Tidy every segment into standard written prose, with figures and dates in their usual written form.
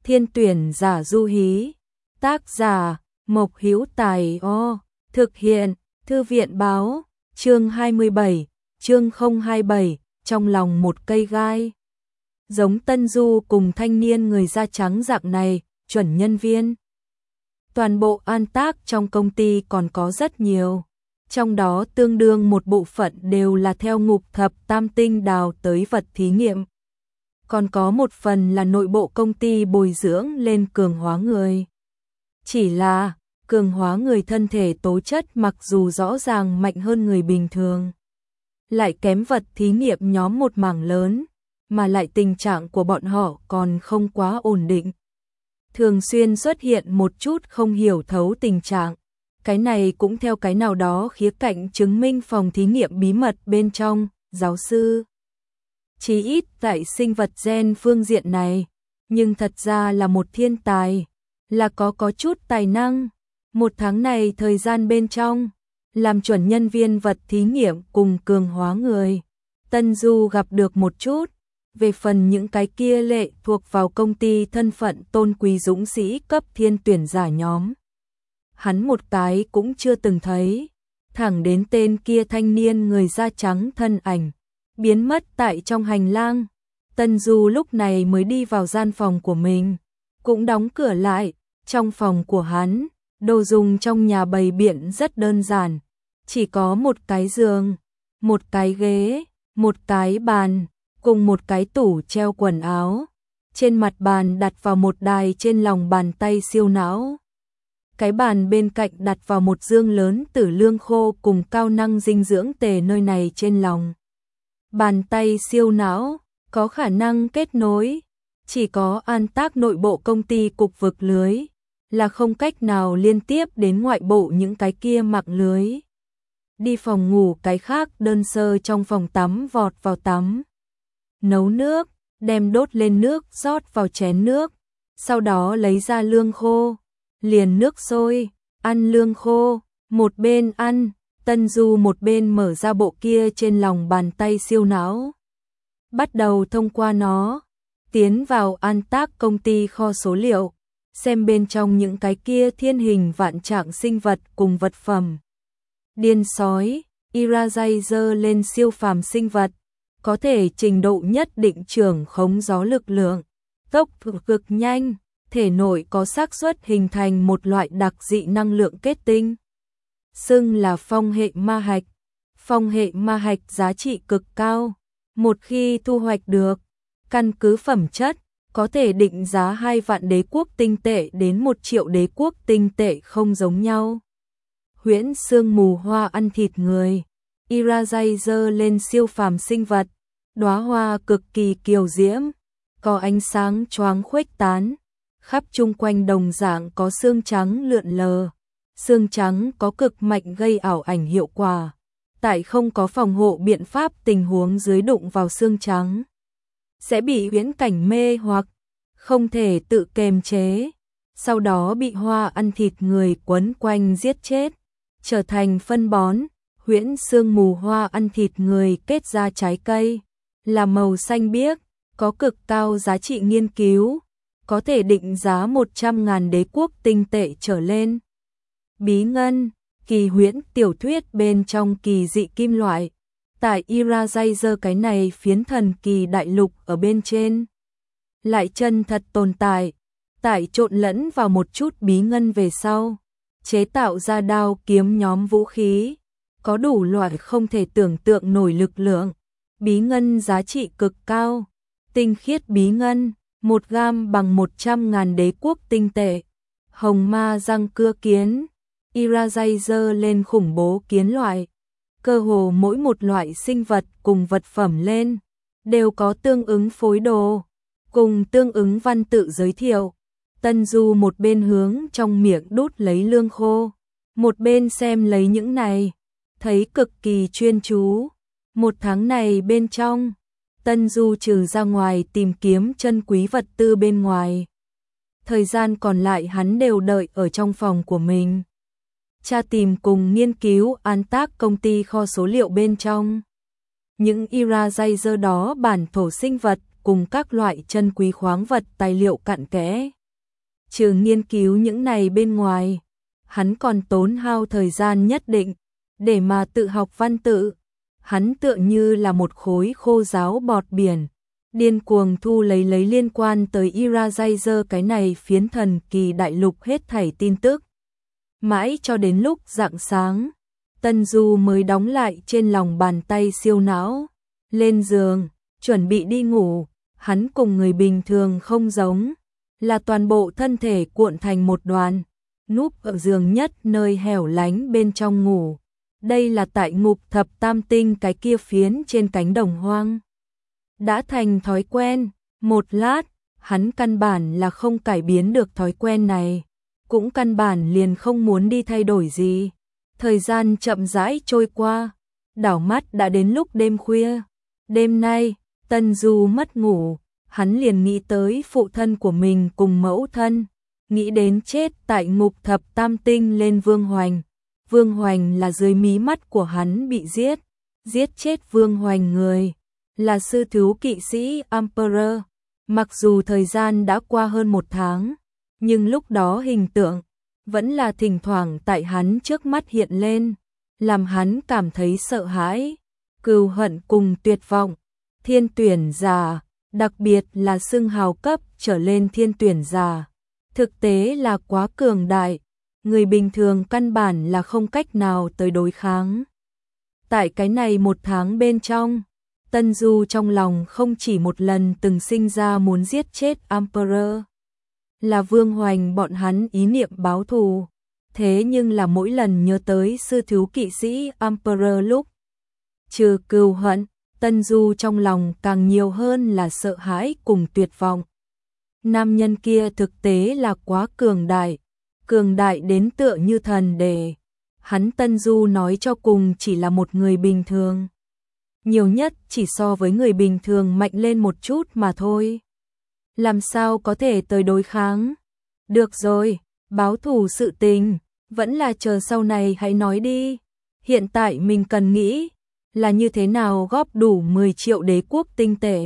Thiên tuyển giả du hí. Tác giả Mộc Hữu Tài. Thực hiện Thư viện báo. Chương 27, chương 027, trong lòng một cây gai. Giống Tân Du cùng thanh niên người da trắng dạng này, chuẩn nhân viên. Toàn bộ an tác trong công ty còn có rất nhiều. Trong đó tương đương một bộ phận đều là theo ngục thập tam tinh đào tới vật thí nghiệm. Còn có một phần là nội bộ công ty bồi dưỡng lên cường hóa người. Chỉ là, cường hóa người thân thể tố chất mặc dù rõ ràng mạnh hơn người bình thường, lại kém vật thí nghiệm nhóm một mảng lớn, mà lại tình trạng của bọn họ còn không quá ổn định. Thường xuyên xuất hiện một chút không hiểu thấu tình trạng. Cái này cũng theo cái nào đó khía cạnh chứng minh phòng thí nghiệm bí mật bên trong, giáo sư. Chí ít tại sinh vật gen phương diện này, nhưng thật ra là một thiên tài, là có chút tài năng. Một tháng này thời gian bên trong, làm chuẩn nhân viên vật thí nghiệm cùng cường hóa người. Tân Du gặp được một chút, về phần những cái kia lệ thuộc vào công ty thân phận tôn quý dũng sĩ cấp thiên tuyển giả nhóm. Hắn một cái cũng chưa từng thấy, thẳng đến tên kia thanh niên người da trắng thân ảnh biến mất tại trong hành lang. Tân Du lúc này mới đi vào gian phòng của mình, cũng đóng cửa lại. Trong phòng của hắn, đồ dùng trong nhà bày biện rất đơn giản, chỉ có một cái giường, một cái ghế, một cái bàn, cùng một cái tủ treo quần áo. Trên mặt bàn đặt vào một đài trên lòng bàn tay siêu não. Cái bàn bên cạnh đặt vào một dương lớn tử lương khô cùng cao năng dinh dưỡng tề. Nơi này trên lòng bàn tay siêu não có khả năng kết nối, chỉ có an tác nội bộ công ty cục vực lưới, là không cách nào liên tiếp đến ngoại bộ những cái kia mạng lưới. Đi phòng ngủ cái khác đơn sơ trong phòng tắm vọt vào tắm. Nấu nước, đem đốt lên nước rót vào chén nước, sau đó lấy ra lương khô, liền nước sôi, ăn lương khô, một bên ăn, Tân Du một bên mở ra bộ kia trên lòng bàn tay siêu não. Bắt đầu thông qua nó, tiến vào an tác công ty kho số liệu, xem bên trong những cái kia thiên hình vạn trạng sinh vật cùng vật phẩm. Điên sói, Iraiser lên siêu phàm sinh vật, có thể trình độ nhất định trưởng khống gió lực lượng, tốc độ cực nhanh, thể nội có xác suất hình thành một loại đặc dị năng lượng kết tinh. Xưng là phong hệ ma hạch. Phong hệ ma hạch giá trị cực cao, một khi thu hoạch được, căn cứ phẩm chất, có thể định giá 2 vạn đế quốc tinh tệ đến 1 triệu đế quốc tinh tệ không giống nhau. Huyễn sương mù hoa ăn thịt người, Iraiser lên siêu phàm sinh vật, đóa hoa cực kỳ kiều diễm, có ánh sáng choáng khuếch tán, khắp chung quanh đồng dạng có xương trắng lượn lờ. Xương trắng có cực mạnh gây ảo ảnh hiệu quả, tại không có phòng hộ biện pháp tình huống dưới đụng vào xương trắng, sẽ bị huyễn cảnh mê hoặc, không thể tự kềm chế, sau đó bị hoa ăn thịt người quấn quanh giết chết, trở thành phân bón. Huyễn sương mù hoa ăn thịt người kết ra trái cây, là màu xanh biếc, có cực cao giá trị nghiên cứu, có thể định giá 100.000 đế quốc tinh tệ trở lên. Bí ngân, kỳ huyễn tiểu thuyết bên trong kỳ dị kim loại, tại Iraiser cái này phiến thần kỳ đại lục ở bên trên, lại chân thật tồn tại, tại trộn lẫn vào một chút bí ngân về sau, chế tạo ra đao kiếm nhóm vũ khí, có đủ loại không thể tưởng tượng nổi lực lượng. Bí ngân giá trị cực cao, tinh khiết bí ngân, 1 gam bằng 100.000 đế quốc tinh tệ. Hồng ma răng cưa kiến, Iraiser lên khủng bố kiến loại, cơ hồ mỗi một loại sinh vật cùng vật phẩm lên, đều có tương ứng phối đồ, cùng tương ứng văn tự giới thiệu. Tân Du một bên hướng trong miệng đút lấy lương khô, một bên xem lấy những này, thấy cực kỳ chuyên chú. Một tháng này bên trong, Tân Du trừ ra ngoài tìm kiếm chân quý vật tư bên ngoài, thời gian còn lại hắn đều đợi ở trong phòng của mình, tra tìm cùng nghiên cứu an tác công ty kho số liệu bên trong. Những Iraiser đó bản thổ sinh vật cùng các loại chân quý khoáng vật tài liệu cặn kẽ. Trừ nghiên cứu những này bên ngoài, hắn còn tốn hao thời gian nhất định để mà tự học văn tự. Hắn tựa như là một khối khô giáo bọt biển, điên cuồng thu lấy liên quan tới Irajazer cái này phiến thần kỳ đại lục hết thảy tin tức. Mãi cho đến lúc rạng sáng, Tân Du mới đóng lại trên lòng bàn tay siêu não, lên giường, chuẩn bị đi ngủ. Hắn cùng người bình thường không giống, là toàn bộ thân thể cuộn thành một đoàn, núp ở giường nhất nơi hẻo lánh bên trong ngủ. Đây là tại ngục thập tam tinh cái kia phiến trên cánh đồng hoang. Đã thành thói quen, một lát, hắn căn bản là không cải biến được thói quen này, cũng căn bản liền không muốn đi thay đổi gì. Thời gian chậm rãi trôi qua, đảo mắt đã đến lúc đêm khuya. Đêm nay, Tân Du mất ngủ, hắn liền nghĩ tới phụ thân của mình cùng mẫu thân, nghĩ đến chết tại ngục thập tam tinh lên Vương Hoành. Vương Hoành là dưới mí mắt của hắn bị giết chết Vương Hoành người, là sư thiếu kỵ sĩ Emperor. Mặc dù thời gian đã qua hơn 1 tháng, nhưng lúc đó hình tượng vẫn là thỉnh thoảng tại hắn trước mắt hiện lên, làm hắn cảm thấy sợ hãi, cừu hận cùng tuyệt vọng. Thiên tuyển giả, đặc biệt là xưng hào cấp trở lên thiên tuyển giả, thực tế là quá cường đại, người bình thường căn bản là không cách nào tới đối kháng. Tại cái này 1 tháng bên trong, Tân Du trong lòng không chỉ một lần từng sinh ra muốn giết chết Emperor, là Vương Hoành bọn hắn ý niệm báo thù. Thế nhưng là mỗi lần nhớ tới sư thiếu kỵ sĩ Emperor lúc, trừ cừu hận, Tân Du trong lòng càng nhiều hơn là sợ hãi cùng tuyệt vọng. Nam nhân kia thực tế là quá cường đại đến tựa như thần để hắn Tân Du nói cho cùng chỉ là một người bình thường. Nhiều nhất chỉ so với người bình thường mạnh lên một chút mà thôi. Làm sao có thể tới đối kháng? Được rồi, báo thù sự tình, vẫn là chờ sau này hãy nói đi. Hiện tại mình cần nghĩ là như thế nào góp đủ 10 triệu đế quốc tinh tệ,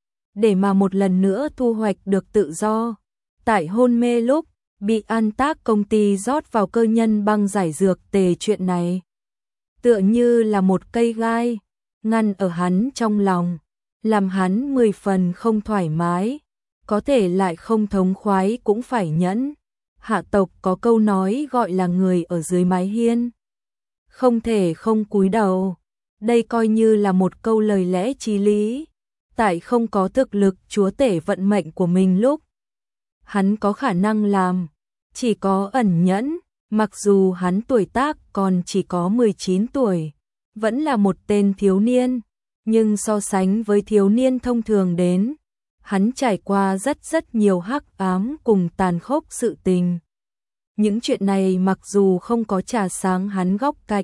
để mà một lần nữa thu hoạch được tự do. Tại hôn mê lúc, bị An Tác công ty rót vào cơ nhân băng giải dược tề chuyện này, tựa như là một cây gai, ngăn ở hắn trong lòng, làm hắn 10 phần không thoải mái, có thể lại không thống khoái cũng phải nhẫn. Hạ tộc có câu nói gọi là người ở dưới mái hiên, không thể không cúi đầu. Đây coi như là một câu lời lẽ chí lý. Tại không có thực lực chúa tể vận mệnh của mình lúc, hắn có khả năng làm, chỉ có ẩn nhẫn. Mặc dù hắn tuổi tác còn chỉ có 19 tuổi, vẫn là một tên thiếu niên, nhưng so sánh với thiếu niên thông thường đến, hắn trải qua rất nhiều hắc ám cùng tàn khốc sự tình. Những chuyện này mặc dù không có trà sáng hắn góc cạnh,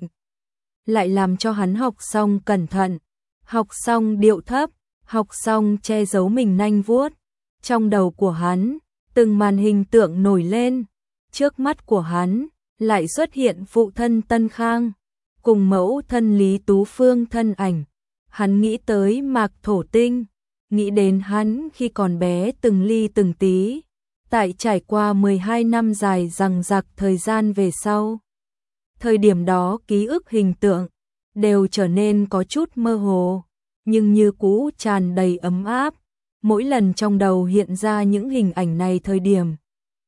lại làm cho hắn học xong cẩn thận, học xong điệu thấp, học xong che giấu mình nanh vuốt. Trong đầu của hắn, từng màn hình tượng nổi lên, trước mắt của hắn lại xuất hiện phụ thân Tân Khang cùng mẫu thân Lý Tú Phương thân ảnh. Hắn nghĩ tới Mạc Thổ Tinh, nghĩ đến hắn khi còn bé từng ly từng tí, tại trải qua 12 năm dài dằng dặc thời gian về sau. Thời điểm đó ký ức hình tượng đều trở nên có chút mơ hồ, nhưng như cũ tràn đầy ấm áp. Mỗi lần trong đầu hiện ra những hình ảnh này thời điểm,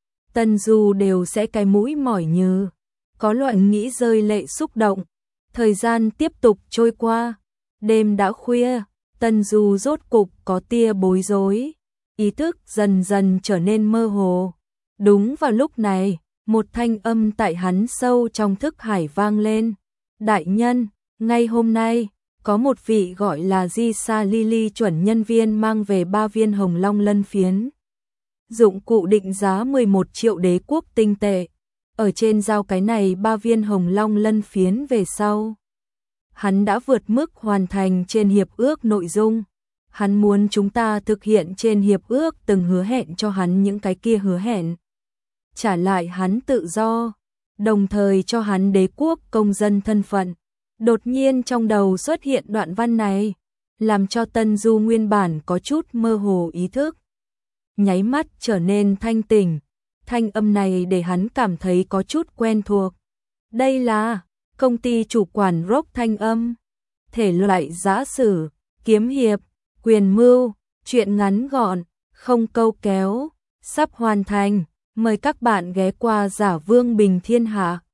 Tân Du đều sẽ cái mũi mỏi như có loại nghĩ rơi lệ xúc động. Thời gian tiếp tục trôi qua, đêm đã khuya, Tân Du rốt cục có tia bối rối, ý thức dần dần trở nên mơ hồ. Đúng vào lúc này, một thanh âm tại hắn sâu trong thức hải vang lên. Đại nhân, ngay hôm nay, có một vị gọi là Di Sa Lily chuẩn nhân viên mang về 3 viên hồng long lân phiến. Dụng cụ định giá 11 triệu đế quốc tinh tệ. Ở trên giao cái này 3 viên hồng long lân phiến về sau, hắn đã vượt mức hoàn thành trên hiệp ước nội dung. Hắn muốn chúng ta thực hiện trên hiệp ước từng hứa hẹn cho hắn những cái kia hứa hẹn. Trả lại hắn tự do, đồng thời cho hắn đế quốc công dân thân phận. Đột nhiên trong đầu xuất hiện đoạn văn này. làm cho Tân Du nguyên bản có chút mơ hồ ý thức. Nháy mắt trở nên thanh tỉnh, thanh âm này để hắn cảm thấy có chút quen thuộc. Đây là công ty chủ quản Rock thanh âm, thể loại giã sử, kiếm hiệp, quyền mưu, truyện ngắn gọn, không câu kéo, sắp hoàn thành, mời các bạn ghé qua Giả Vương Bình Thiên Hạ.